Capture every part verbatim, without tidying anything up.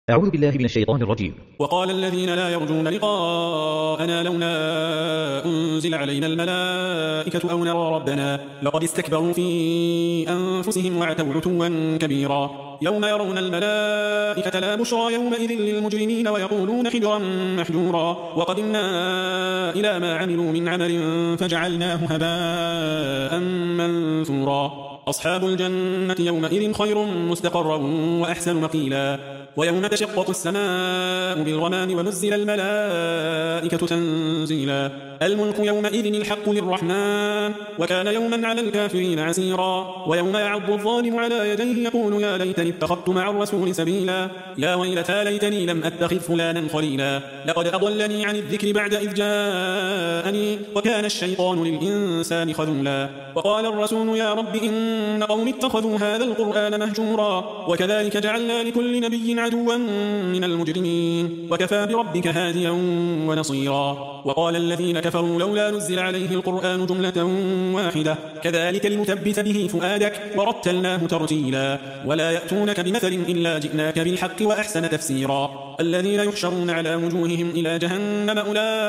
أعوذ بالله من الشيطان الرجيم. وقال الذين لا يرجون لقاءنا لولا أنزل علينا الملائكة أو نرى ربنا لقد استكبروا في أنفسهم وعتوا عتوا كبيرا يوم يرون الملائكة لا بشرى يومئذ للمجرمين ويقولون حجرا محجورا وقدمنا إلى ما عملوا من عمل فجعلناه هباء منثورا أصحاب الجنة يومئذ خير مستقرا وأحسن مقيلا ويوم تشقق السماء بالغمام ونزل الملائكة تنزيلا الملك يومئذ الحق للرحمن وكان يوما على الكافرين عسيرا ويوم يعض الظالم على يديه يقول يا ليتني اتخذت مع الرسول سبيلا يا ويلتى ليتني لم أتخذ فلانا خليلا لقد أضلني عن الذكر بعد إذ جاءني وكان الشيطان للإنسان خذولا وقال الرسول يا رب إن قوم اتخذوا هذا القرآن مهجورا وكذلك جعلنا لكل نبي عدوا من المجرمين وكفى بربك هاديا ونصيرا وقال الذين كفروا لولا نزل عليه القرآن جملة واحدة كذلك لنثبت به فؤادك ورتلناه ترتيلا ولا يأتونك بمثل إلا جئناك بالحق وأحسن تفسيرا الذين يحشرون على وجوههم إلى جهنم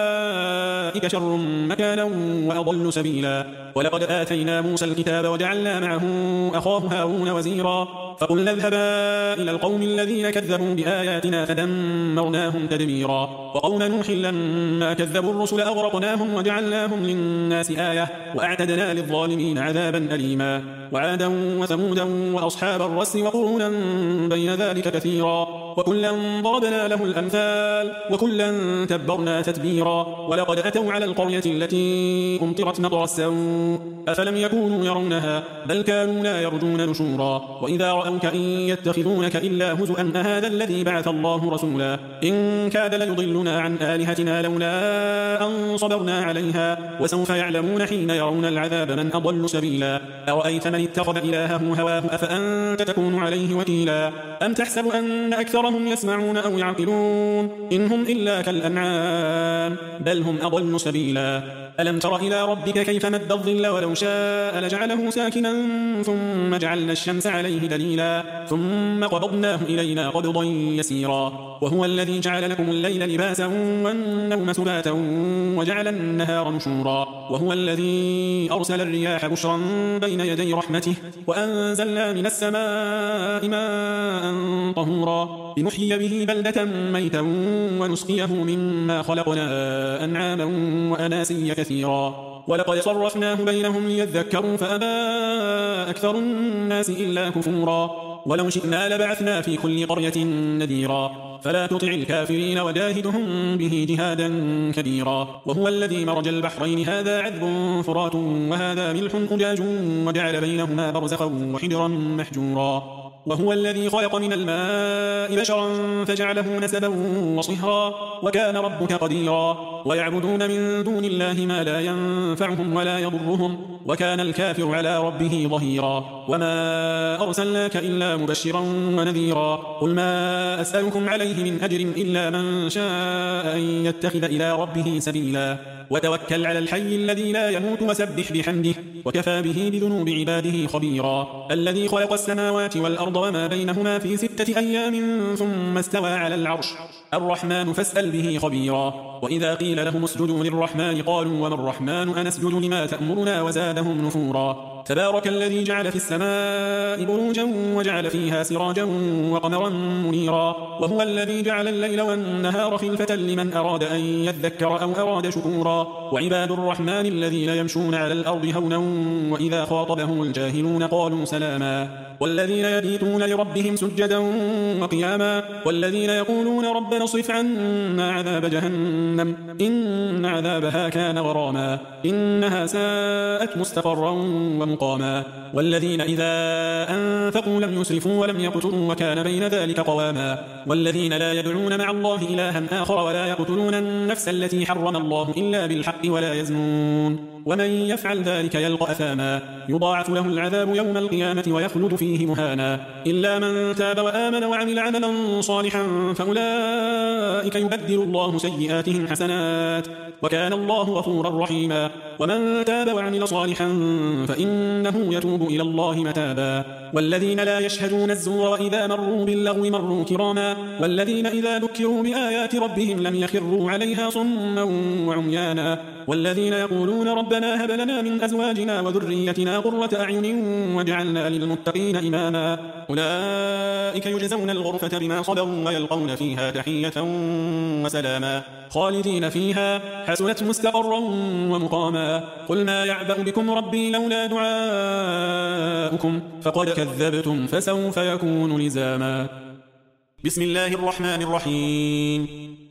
أولئك شر مكانا وأضل سبيلا ولقد آتينا موسى الكتاب وجعلنا معه أخاه هارون وزيرا فقلنا اذهبا إلى القوم الذين كذبوا بآياتنا فدمرناهم تدميرا وقوم نوح لما كذبوا الرسل أغرقناهم وجعلناهم للناس آية وأعتدنا للظالمين عذابا أليما وعادا وثمودا وأصحاب الرس وقرونا بين ذلك كثيرا وكلا ضربنا له الأمثال وكلا تبرنا تتبيرا ولقد أتوا على القرية التي أمطرت مطر السوء أفلم يكونوا يرونها بل كانوا لا يرجون نشورا وإذا رأوك إن يتخذونك إلا هزؤا أهذا الذي بعث الله رسولا إن كاد ليضلنا عن آلهتنا لولا أن صبرنا عليها وسوف يعلمون حين يرون العذاب من أضل سبيلا أرأيت من اتخذ إلهه هواه أفأنت تكون عليه وكيلا أم تحسب أن أكثرهم يسمعون أو يعقلون إن هم إلا كالأنعام بل هم أضل سبيلا ألم تر إلى ربك كيف مد الظل ولو شاء لجعله ساكنا ثم جعلنا الشمس عليه دليلا ثم قبضناه إلينا قبضا يسيرا وهو الذي جعل لكم الليل لباسا والنوم سباتا وجعل النهار نشورا وهو الذي أرسل الرياح بشرا بين يدي رحمته وأنزلنا من السماء ماء طهورا لنحيي به بلدة ميتا ونسقيه مما خلقنا أنعاما وأناسيا كثيرا ولقد صرفناه بينهم ليذكروا فأبى أكثر الناس إلا كفورا ولو شئنا لبعثنا في كل قرية نذيرا فلا تطع الكافرين وجاهدهم به جهادا كبيرا وهو الذي مرج البحرين هذا عذب فرات وهذا ملح أجاج وجعل بينهما برزخا وحجرا محجورا وهو الذي خلق من الماء بشرا فجعله نسبا وصهرا وكان ربك قديرا ويعبدون من دون الله ما لا ينفعهم ولا يضرهم وكان الكافر على ربه ظهيرا وما أرسلناك إلا مبشرا ونذيرا قل ما أسألكم عليه من أجر إلا من شاء أن يتخذ إلى ربه سبيلا وتوكل على الحي الذي لا يموت وسبح بحمده وكفى به بذنوب عباده خبيرا الذي خلق السماوات والأرض وما بينهما في ستة أيام ثم استوى على العرش الرحمن فاسأل به خبيرا وإذا قيل لهم اسجدوا للرحمن قالوا وما الرحمن أنسجد لما تأمرنا وزادهم نفورا تبارك الذي جعل في السماء بروجا وجعل فيها سراجا وقمرا منيرا وهو الذي جعل الليل والنهار خلفة لمن أراد أن يذكر أو أراد شكورا وعباد الرحمن الذين يمشون على الأرض هونا وإذا خاطبهم الجاهلون قالوا سلاما والذين يبيتون لربهم سجدا وقياما والذين يقولون ربنا اصرف عنا عذاب جهنم إن عذابها كان غراما إنها ساءت مستقرا ومقاما والذين إذا أنفقوا لم يسرفوا ولم يقتروا وكان بين ذلك قواما والذين لا يدعون مع الله إلها آخر ولا يقتلون النفس التي حرم الله إلا بالحق ولا يزنون ومن يفعل ذلك يلقى أثاما يضاعف له العذاب يوم القيامة ويخلد فيه مهانا إلا من تاب وآمن وعمل عملا صالحا فأولئك يبدل الله سيئاتهم حسنات وكان الله غفورا رحيما ومن تاب وعمل صالحا فإنه يتوب إلى الله متابا والذين لا يشهدون الزور وإذا مروا باللغو مروا كراما والذين إذا ذكروا بآيات ربهم لم يخروا عليها صما وعميانا والذين يقولون ربنا هب لنا من أزواجنا وذريتنا قرة أعين واجعلنا للمتقين إماما أولئك يجزون الغرفة بما صبروا ويلقون فيها تحية وسلاما خالدين فيها حسنت مستقرا ومقاما قل ما يعبأ بكم ربي لولا دعاؤكم فقد كذبتم فسوف يكون لزاما بسم الله الرحمن الرحيم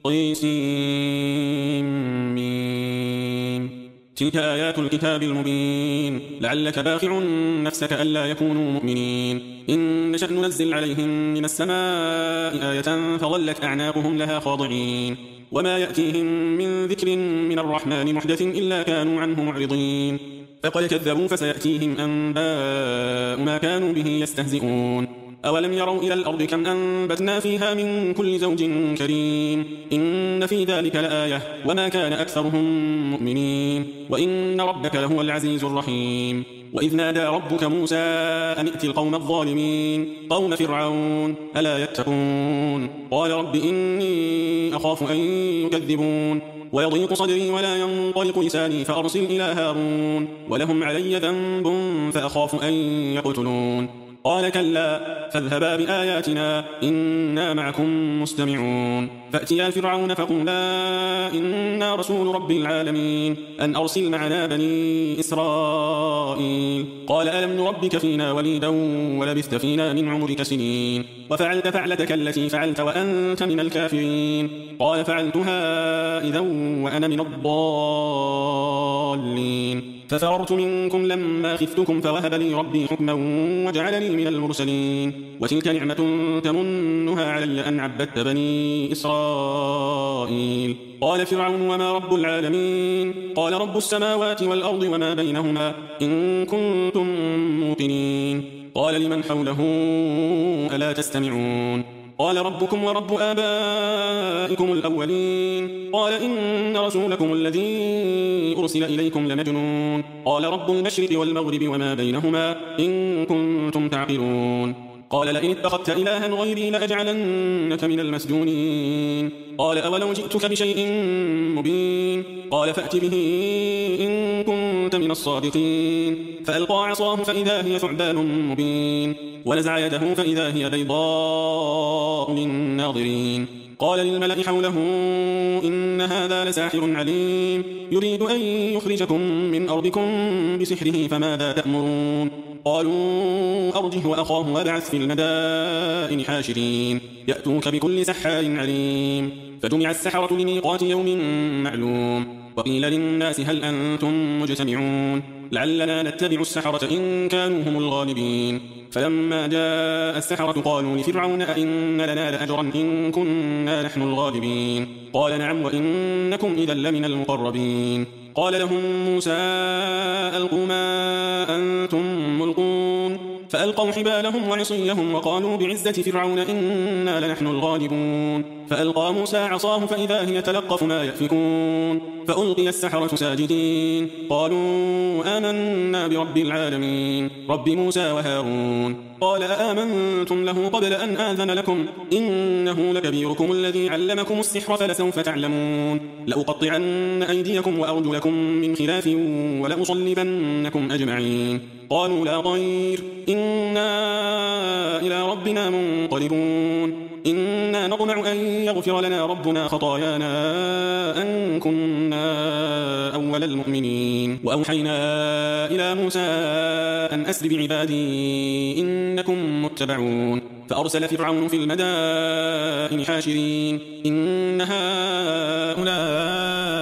طيسين تلك آيات الكتاب المبين لعلك باخع نفسك ألا يكونوا مؤمنين إن نشأ ننزل عليهم من السماء آية فظلت أعناقهم لها خاضعين وما يأتيهم من ذكر من الرحمن محدث إلا كانوا عنه معرضين فقد كذبوا فسيأتيهم أنباء ما كانوا به يستهزئون أولم يروا إلى الأرض كم أنبتنا فيها من كل زوج كريم إن في ذلك لآية وما كان أكثرهم مؤمنين وإن ربك لهو العزيز الرحيم وإذ نادى ربك موسى أن ائت القوم الظالمين قوم فرعون ألا يتقون قال رب إني أخاف أن يكذبون ويضيق صدري ولا ينطلق لساني فأرسل إلى هارون ولهم علي ذنب فأخاف أن يقتلون قال كلا فاذهبا بآياتنا إنا معكم مستمعون فأتيا فرعون فقولا إنا رسول رب العالمين أن أرسل معنا بني إسرائيل قال ألم نربك فينا وليدا ولبثت فينا من عمرك سنين وفعلت فعلتك التي فعلت وأنت من الكافرين قال فعلتها إذا وأنا من الضالين ففررت منكم لما خفتكم فوهب لي ربي حكما وجعلني من المرسلين وتلك نعمة تمنها علي أن عبدت بني إسرائيل قال فرعون وما رب العالمين قال رب السماوات والأرض وما بينهما إن كنتم موقنين قال لمن حوله ألا تستمعون قال ربكم ورب آبائكم الأولين قال إن رسولكم الذي أرسل إليكم لمجنون قال رب المشرق والمغرب وما بينهما إن كنتم تعقلون قال لئن اتخذت إلها غيري لأجعلنك من المسجونين قال أولو جئتك بشيء مبين قال فأت به إن كنت من الصادقين فألقى عصاه فإذا هي ثعبان مبين ونزع يده فإذا هي بيضاء للناظرين قال للملأ حوله إن هذا لساحر عليم يريد أن يخرجكم من أرضكم بسحره فماذا تأمرون قالوا أرجه وأخاه وابعث في المدائن حاشرين يأتوك بكل سحار عليم فجمع السحرة لميقات يوم معلوم وقيل للناس هل أنتم مجتمعون لعلنا نتبع السحرة إن كانوا هم الغالبين فلما جاء السحرة قالوا لفرعون أئن لنا لأجرا إن كنا نحن الغالبين قال نعم وإنكم إذا لمن المقربين قال لهم موسى ألقوا ما أنتم ملقون فألقوا حبالهم وعصيهم وقالوا بعزة فرعون إنا لنحن الغالبون فألقى موسى عصاه فإذا هي تلقف ما يأفكون فألقي السحرة ساجدين قالوا آمنا برب العالمين رب موسى وهارون قال أآمنتم له قبل أن آذن لكم إنه لكبيركم الذي علمكم السحر فلسوف تعلمون لأقطعن أيديكم وأرجلكم من خلاف ولأصلبنكم أجمعين قالوا لا ضير إنا إلى ربنا منقلبون إنا نطمع أن يغفر لنا ربنا خطايانا أن كنا أول المؤمنين وأوحينا إلى موسى أن أسر بعبادي إنكم متبعون فأرسل فرعون في المدائن حاشرين إن هؤلاء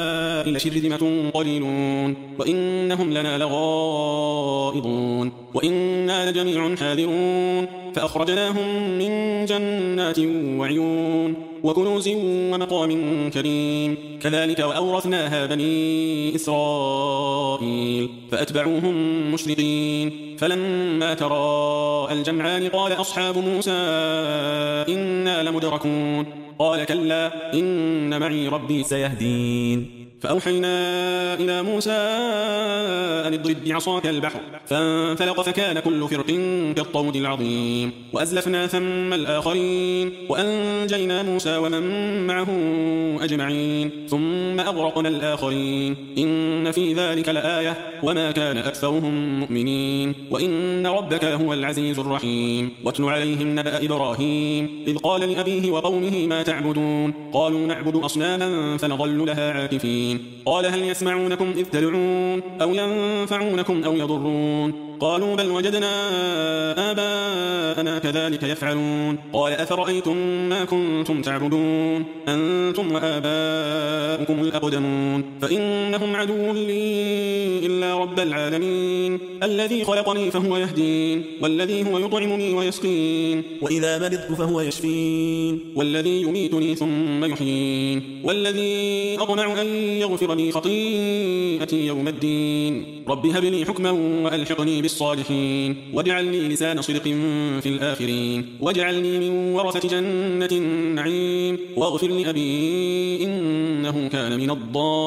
هؤلاء لشرذمة قليلون وإنهم لنا لغائظون وإنا لجميع حاذرون فأخرجناهم من جنات وعيون وكنوز ومقام كريم كذلك وأورثناها بني إسرائيل فأتبعوهم مشرقين فلما تراءى الجمعان قال أصحاب موسى إنا لمدركون قال كلا إن معي ربي سيهدين فأوحينا إلى موسى أن اضرب بعصاك البحر فانفلق فكان كل فرق كالطود العظيم وأزلفنا ثم الآخرين وأنجينا موسى ومن معه أجمعين ثم أغرقنا الآخرين إن في ذلك لآية وما كان أكثرهم مؤمنين وإن ربك لهو العزيز الرحيم واتل عليهم نبأ إبراهيم إذ قال لأبيه وقومه ما تعبدون قالوا نعبد أصناما فنظل لها عاكفين قال هل يسمعونكم إذ تدعون أو ينفعونكم أو يضرون قالوا بل وجدنا آباءنا كذلك يفعلون قال أفرأيتم ما كنتم تعبدون أنتم وآباؤكم الأقدمون فإنهم عدو لي إلا رب العالمين الذي خلقني فهو يهدين والذي هو يطعمني ويسقين وإذا مرضت فهو يشفين والذي يميتني ثم يحيين والذي أطمع أن يغفر لي خطيئتي يوم الدين رب هب لي حكما وألحقني بالصالحين واجعلني لسان صدق في الآخرين واجعلني من ورثة جنة النعيم واغفر لأبي إنه كان من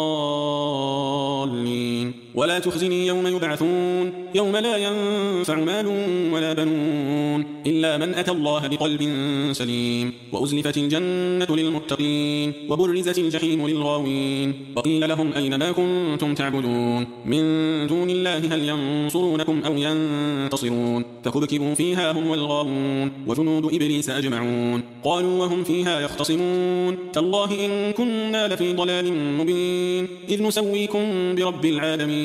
الضالين ولا تخزني يوم يبعثون يوم لا ينفع مال ولا بنون إلا من أتى الله بقلب سليم وأزلفت الجنة للمتقين وبرزت الجحيم للغاوين وقيل لهم أين ما كنتم تعبدون من دون الله هل ينصرونكم أو ينتصرون فكبكبوا فيها هم والغاوون وجنود إبليس أجمعون قالوا وهم فيها يختصمون تالله إن كنا لفي ضلال مبين إذ نسويكم برب العالمين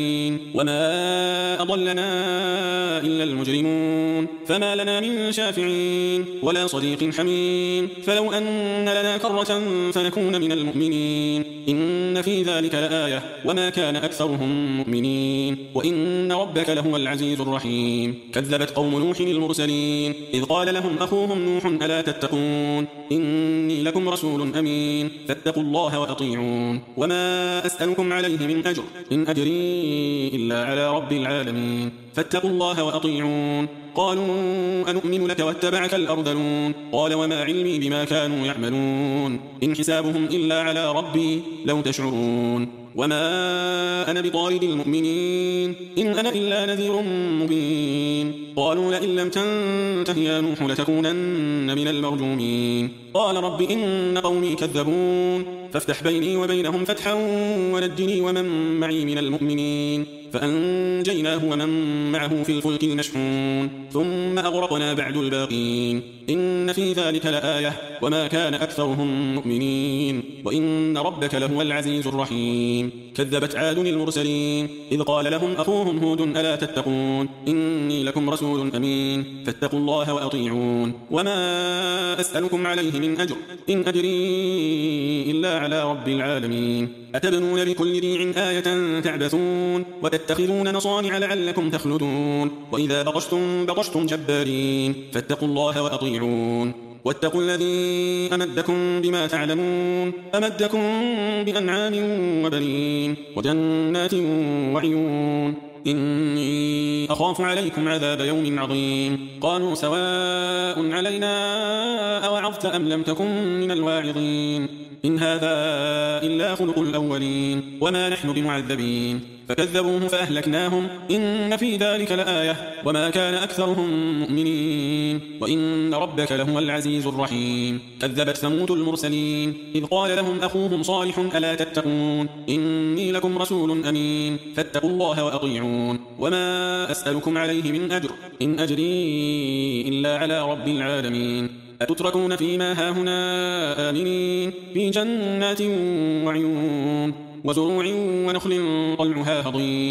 وما أضلنا إلا المجرمون فما لنا من شافعين ولا صديق حميم فلو أن لنا كرة فنكون من المؤمنين إن في ذلك لآية وما كان أكثرهم مؤمنين وإن ربك لهو العزيز الرحيم كذبت قوم نوح المرسلين إذ قال لهم أخوهم نوح ألا تتقون إني لكم رسول أمين فاتقوا الله وأطيعون وما أسألكم عليه من أجر إن أجري إلا على رب العالمين فاتقوا الله وأطيعون قالوا أنؤمن لك واتبعك الأرذلون قال وما علمي بما كانوا يعملون إن حسابهم إلا على ربي لو تشعرون وما أنا بطارد المؤمنين إن أنا إلا نذير مبين قالوا لئن لم تنته يا نوح لتكونن من المرجومين قال رب إن قومي كذبون فافتح بيني وبينهم فتحا ونجني ومن معي من المؤمنين فأنجيناه ومن معه في الفلك المشحون ثم أغرقنا بعد الباقين إن في ذلك لآية وما كان أكثرهم مؤمنين وإن ربك لهو العزيز الرحيم كذبت عاد المرسلين إذ قال لهم أخوهم هود ألا تتقون إني لكم رسول أمين فاتقوا الله وأطيعون وما أسألكم عليه من أجر إن أجري إلا على رب العالمين أتبنون بكل ريع آية تعبثون وتتخذون مصانع لعلكم تخلدون وإذا بطشتم بطشتم جبارين فاتقوا الله وأطيعون واتقوا الذي أمدكم بما تعلمون أمدكم بأنعام وبنين وجنات وعيون إني أخاف عليكم عذاب يوم عظيم قالوا سواء علينا أوعظت أم لم تكن من الواعظين إن هذا إلا خلق الأولين وما نحن بمعذبين فكذبوه فأهلكناهم إن في ذلك لآية وما كان أكثرهم مؤمنين وإن ربك لهو العزيز الرحيم كذبت ثمود المرسلين إذ قال لهم أخوهم صالح ألا تتقون إني لكم رسول أمين فاتقوا الله وأطيعون وما أسألكم عليه من أجر إن أجري إلا على رب العالمين أتتركون فيما هاهنا آمنين في جنات وعيون وزروع ونخل طلعها هضيم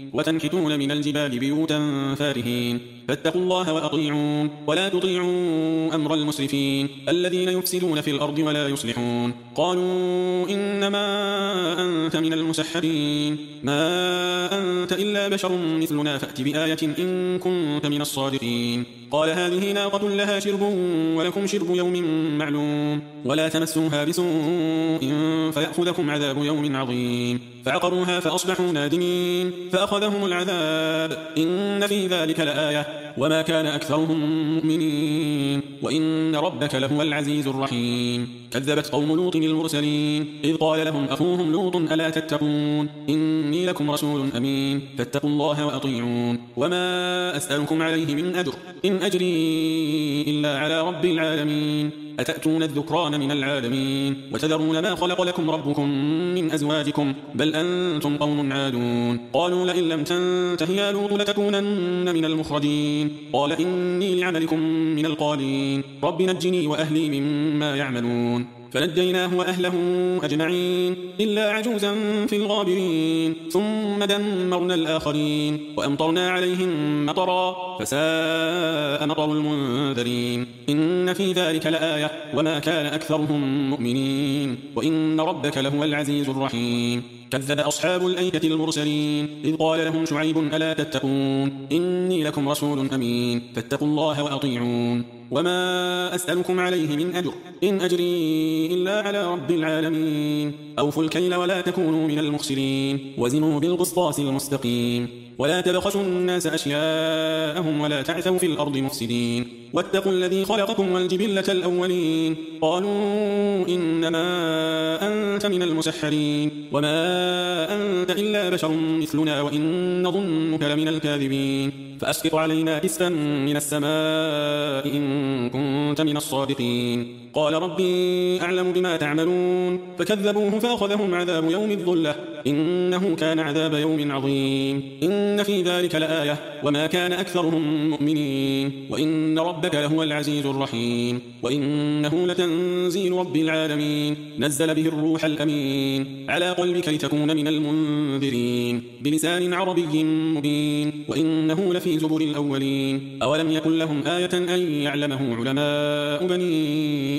وتنحتون من الجبال بيوتا فارهين فاتقوا الله وأطيعون ولا تطيعوا أمر المسرفين الذين يفسدون في الأرض ولا يصلحون قالوا إنما أنت من المسحرين ما أنت إلا بشر مثلنا فأت بآية إن كنت من الصادقين قال هذه ناقة لها شرب ولكم شرب يوم معلوم ولا تمسوها بسوء فيأخذكم عذاب يوم عظيم فعقروها فأصبحوا نادمين فأخذهم العذاب إن في ذلك لآية وما كان أكثرهم مؤمنين وإن ربك لهو العزيز الرحيم كذبت قوم لوط المرسلين إذ قال لهم أخوهم لوط ألا تتقون إني لكم رسول أمين فاتقوا الله وأطيعون وما أسألكم عليه من أجر إن أجري إلا على رب العالمين أتأتون الذكران من العالمين وتذرون ما خلق لكم ربكم من أزواجكم بل أنتم قوم عادون قالوا لئن لم تنته يا لوط لتكونن من المخرجين قال إني لعملكم من القالين رب نجني وأهلي مما يعملون فنجيناه وأهله أجمعين إلا عجوزا في الغابرين ثم دمرنا الآخرين وأمطرنا عليهم مطرا فساء مطر المنذرين إن في ذلك لآية وما كان أكثرهم مؤمنين وإن ربك لهو العزيز الرحيم كذب أصحاب الأيكة المرسلين إذ قال لهم شعيب ألا تتقون إني لكم رسول أمين فاتقوا الله وأطيعون وما أسألكم عليه من أجر إن أجري إلا على رب العالمين أوفوا الكيل ولا تكونوا من المخسرين وزنوا بالقسطاس المستقيم ولا تبخسوا الناس أشياءهم ولا تعثوا في الأرض مفسدين واتقوا الذي خلقكم والجبلة الأولين قالوا إنما أنت من المسحرين وما أنت إلا بشر مثلنا وإن نظنك لمن الكاذبين فأسقط علينا كسفا من السماء إن كنت من الصادقين قال ربي أعلم بما تعملون فكذبوه فأخذهم عذاب يوم الظلة إنه كان عذاب يوم عظيم إن في ذلك لآية وما كان أكثرهم مؤمنين وإن ربك لهو العزيز الرحيم وإنه لتنزيل رب العالمين نزل به الروح الأمين على قلبك لتكون من المنذرين بلسان عربي مبين وإنه لفي زبر الأولين أولم يكن لهم آية أن يعلمه علماء بني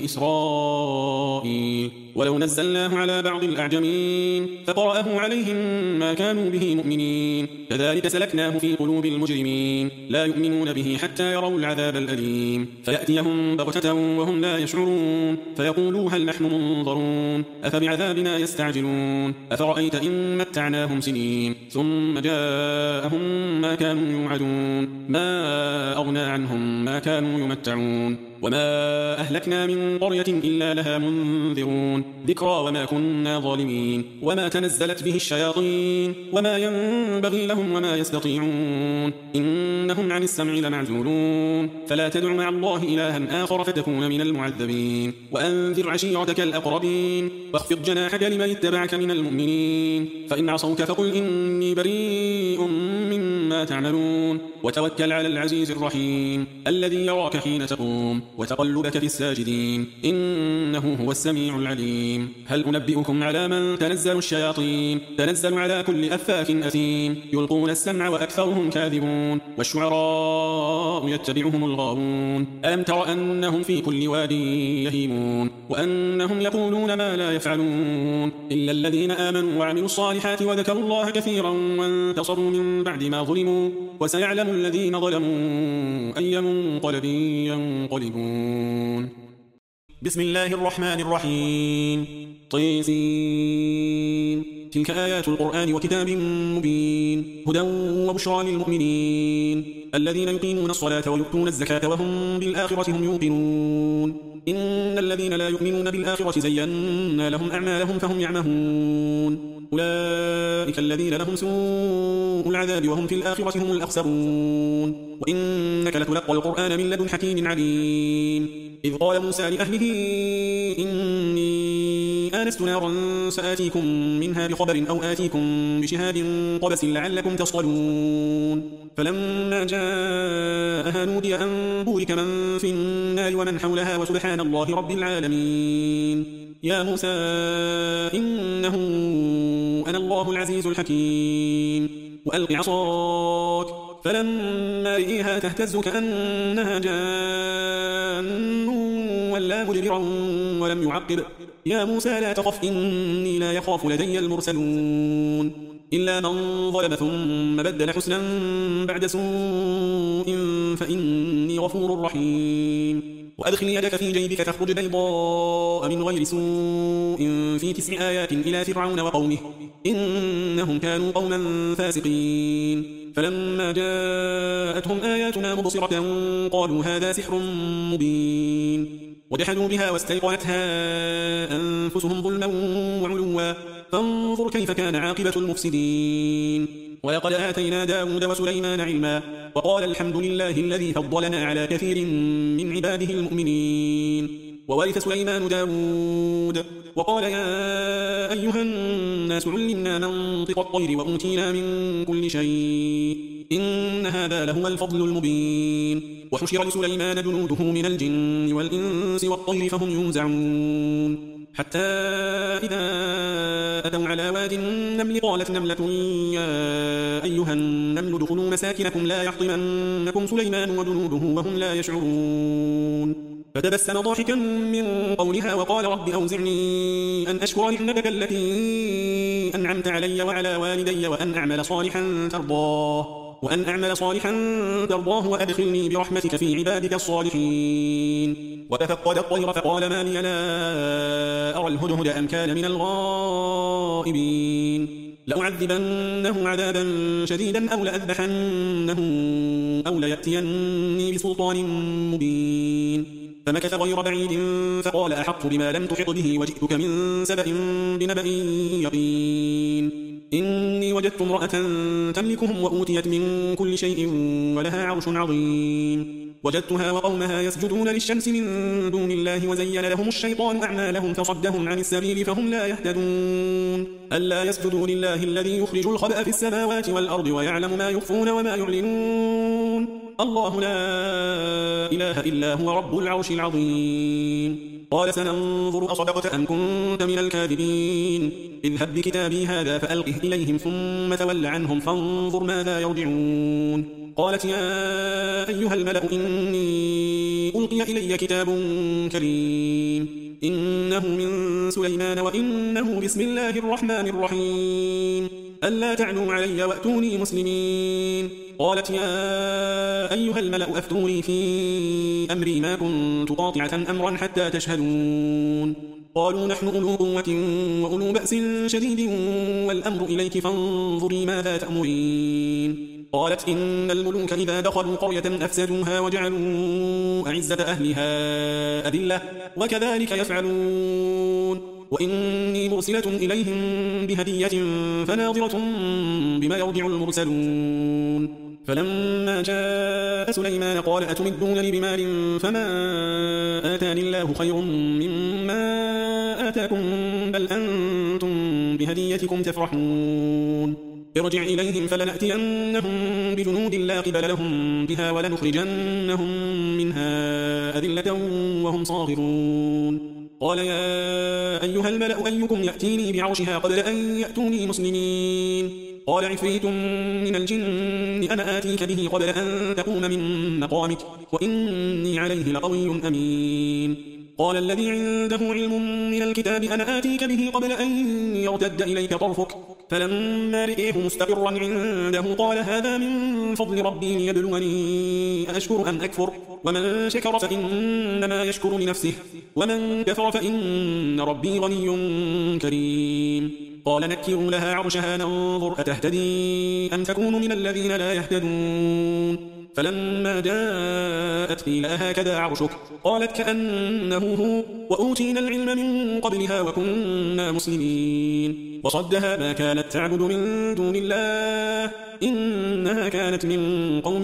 إسرائيل ولو نزلناه على بعض الأعجمين فقرأه عليهم ما كانوا به مؤمنين كذلك سلكناه في قلوب المجرمين لا يؤمنون به حتى يروا العذاب الأليم فيأتيهم بغتة وهم لا يشعرون فيقولوا هل نحن منظرون أفبعذابنا يستعجلون أفرأيت إن متعناهم سنين ثم جاءهم ما كانوا يوعدون ما أغنى عنهم ما كانوا يمتعون وما أهلكنا من قرية إلا لها منذرون ذكرى وما كنا ظالمين وما تنزلت به الشياطين وما ينبغي لهم وما يستطيعون إنهم عن السمع لمعزولون فلا تدع مع الله إلها آخر فتكون من المعذبين وأنذر عشيرتك الأقربين واخفض جناحك لمن اتبعك من المؤمنين فإن عصوك فقل إني بريء مما تعملون وتوكل على العزيز الرحيم الذي يراك حين تقوم وتقلبك في الساجدين إنه هو السميع العليم هل أنبئكم على من تنزل الشياطين تنزل على كل أفاك أثيم يلقون السمع وأكثرهم كاذبون والشعراء يتبعهم الغاوون ألم تر أنهم في كل واد يهيمون وأنهم يقولون ما لا يفعلون إلا الذين آمنوا وعملوا الصالحات وذكروا الله كثيرا وانتصروا من بعد ما ظلموا وسيعلم الذين ظلموا أي منقلب ينقلبون بسم الله الرحمن الرحيم طيسين تلك آيات القرآن وكتاب مبين هدى وبشرى للمؤمنين الذين يقيمون الصلاة ويؤتون الزكاة وهم بالآخرة هم يوقنون إن الذين لا يؤمنون بالآخرة زينا لهم أعمالهم فهم يعمهون أولئك الذين لهم سوء العذاب وهم في الآخرة هم الأخسرون وإنك لتلقى القرآن من لدن حكيم عليم إذ قال موسى لأهله إني آنست نارا سآتيكم منها بخبر أو آتيكم بشهاد قبس لعلكم تصطلون فلما جاءها نودي أن بورك من في النار ومن حولها وسبحان الله رب العالمين يا موسى إنه أنا الله العزيز الحكيم وألق عصاك، فلما رئيها تهتز كأنها جان ولا مدبرا ولم يعقب. يا موسى لا تخف إني لا يخاف لدي المرسلون إلا من ظلم ثم بدل حسنا بعد سوء فإني غفور رحيم. وأدخل يدك في جيبك تخرج بيضاء من غير سوء في تسع آيات إلى فرعون وقومه إنهم كانوا قوما فاسقين. فلما جاءتهم آياتنا مبصرة قالوا هذا سحر مبين، وجحدوا بها واستيقنتها أنفسهم ظلما وعلوا، فانظر كيف كان عاقبة المفسدين. ولقد آتينا داود وسليمان علما وقال الحمد لله الذي فضلنا على كثير من عباده المؤمنين. وورث سليمان داود وقال يا أيها الناس علمنا منطق الطير وأوتينا من كل شيء إن هذا لهو الفضل المبين. وحشر لسليمان جنوده من الجن والإنس والطير فهم يوزعون حتى إذا أتوا على واد النمل قالت نملة يا أيها النمل ادخلوا مساكنكم لا يحطمنكم سليمان وجنوده وهم لا يشعرون. فتبسم ضاحكا من قولها وقال رب أوزعني أن أشكر نعمتك التي أنعمت علي وعلى والدي وأن أعمل صالحا ترضاه وأن أعمل صالحا ترضاه وأدخلني برحمتك في عبادك الصالحين. وتفقد الطير فقال ما لي لا أرى الهدهد أم كان من الغائبين. لأعذبنه عذابا شديدا أو لأذبحنه أو ليأتيني بسلطان مبين. فمكث غير بعيد فقال أحط بما لم تحط به وجئتك من سبأ بنبأ يقين. إني وجدت امرأة تملكهم وأوتيت من كل شيء ولها عرش عظيم. وجدتها وقومها يسجدون للشمس من دون الله وزين لهم الشيطان أعمالهم فصدهم عن السبيل فهم لا يهتدون. ألا يسجدوا لله الذي يخرج الخبأ في السماوات والأرض ويعلم ما يخفون وما يعلنون الله لا إله إلا هو رب العرش العظيم. قال سننظر أصدقت أم كنت من الكاذبين. اذهب بكتابي هذا فألقه إليهم ثم تول عنهم فانظر ماذا يرجعون. قالت يا أيها الملأ إني ألقي إلي كتاب كريم إنه من سليمان وإنه بسم الله الرحمن الرحيم ألا تعلوا علي وأتوني مسلمين. قالت يا أيها الملأ أفتوني في أمري ما كنت قاطعة أمرا حتى تشهدون. قالوا نحن أولو قوة وأولو بأس شديد والأمر إليك فانظري ماذا تأمرين. قالت إن الملوك إذا دخلوا قرية أفسدوها وجعلوا أعزة أهلها أذلة وكذلك يفعلون. وإني مرسلة إليهم بهدية فناظرة بما يرجع المرسلون. فلما جاء سليمان قال أتمدونني بمال فما آتاني الله خير مما آتاكم بل أنتم بهديتكم تفرحون. ارجع إليهم فلنأتينهم بجنود لا قبل لهم بها ولنخرجنهم منها أذلة وهم صاغرون. قال يا أيها الملأ أيكم يأتيني بعرشها قبل أن يأتوني مسلمين. قال عفريت من الجن أنا آتيك به قبل أن تقوم من مقامك وإني عليه لقوي أمين. قال الذي عنده علم من الكتاب أنا آتيك به قبل أن يرتد إليك طرفك فلما رئيه مستقرا عنده قال هذا من فضل ربي ليبلوني أشكر أم أكفر ومن شكر فإنما يشكر لنفسه ومن كفر فإن ربي غني كريم. قال نكروا لها عرشها ننظر أتهتدي أم تكون من الذين لا يهتدون. فلما جاءت قيل أهكذا عرشك قالت كأنه هو وأوتينا العلم من قبلها وكنا مسلمين. وصدها ما كانت تعبد من دون الله إنها كانت من قوم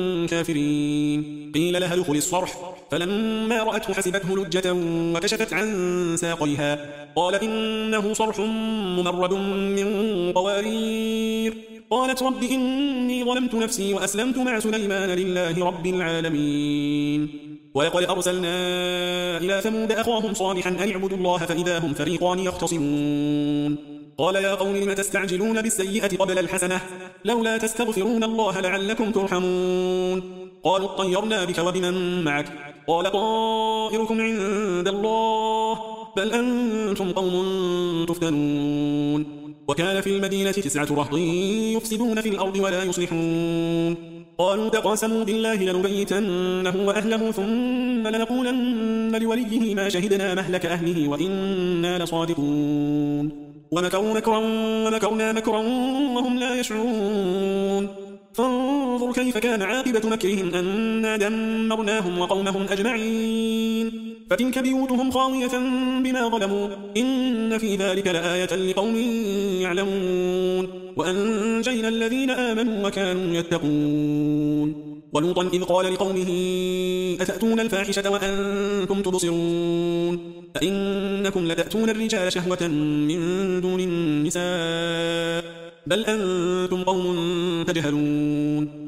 كافرين. قيل لها ادخل الصرح فلما رأته حسبته لجة وكشفت عن ساقيها قال إنه صرح ممرد من قوارير. قالت رب إني ظلمت نفسي وأسلمت مع سليمان لله رب العالمين. ولقد أرسلنا إلى ثمود أخاهم صالحا أن اعبدوا الله فإذا هم فريقان يختصمون. قال يا قوم لم تستعجلون بالسيئة قبل الحسنة لولا تستغفرون الله لعلكم ترحمون قالوا اطيرنا بك وبمن معك قال طائركم عند الله بل أنتم قوم تفتنون وكان في المدينة تسعة رهط يفسدون في الأرض ولا يصلحون قالوا تقاسموا بالله لنبيتنه وأهله ثم لنقولن لوليه ما شهدنا مهلك أهله وإنا لصادقون ومكروا مكرا ومكرنا مكرا وهم لا يشعرون فانظر كيف كان عاقبة مكرهم أنا دمرناهم وقومهم أجمعين فتلك بيوتهم خاوية بما ظلموا إن في ذلك لآية لقوم يعلمون وأنجينا الذين آمنوا وكانوا يتقون ولوطا إذ قال لقومه أتأتون الفاحشة وأنتم تبصرون أئنكم لتأتون الرجال شهوة من دون النساء بل أنتم قوم تجهلون